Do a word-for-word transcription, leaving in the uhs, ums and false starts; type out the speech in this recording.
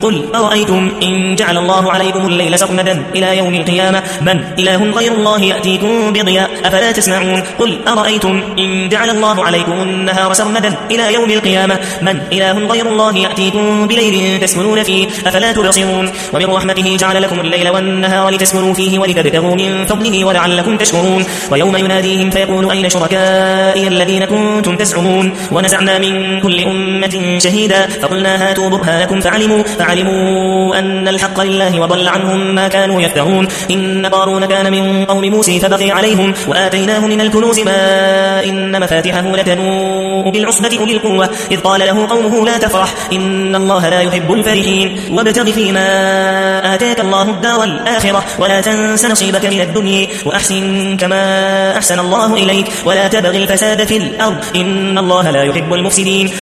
قل أرأيتم إن جعل الله عليكم الليل سرمدا إلى يوم القيامة من إله غير الله يأتيكم بضياء أفلا تسمعون قل أرأيتم إن جعل الله عليكم النهار سرمدا إلى يوم القيامة من إله غير الله يأتيكم بليل تسكنون فيه أفلا تبصرون ومن رحمته جعل لكم الليل والنهار لتسكنوا فيه ولتبتغوا من فضله ولعلكم تشكرون ويوم يناديهم فيقول أين شركائي الذين كنتم تزعمون ونزعنا من كل أمة شهيدا فقلنا هاتوا برهانكم فعلموا فعلموا أن الحق لله وضل عنهم ما كانوا يفترون إن قارون كان من قوم موسى فبغي عليهم وآتيناه من الكنوز ما إن مفاتحه لتنوء بالعصبة أولي القوة إذ قال له قومه لا تفرح إن الله لا يحب الفرحين وابتغ فيما آتاك الله الدار الآخرة ولا تنس نصيبك من الدنيا وأحسن كما أحسن الله إليك ولا تبغي الفساد في الأرض إن الله لا يحب المفسدين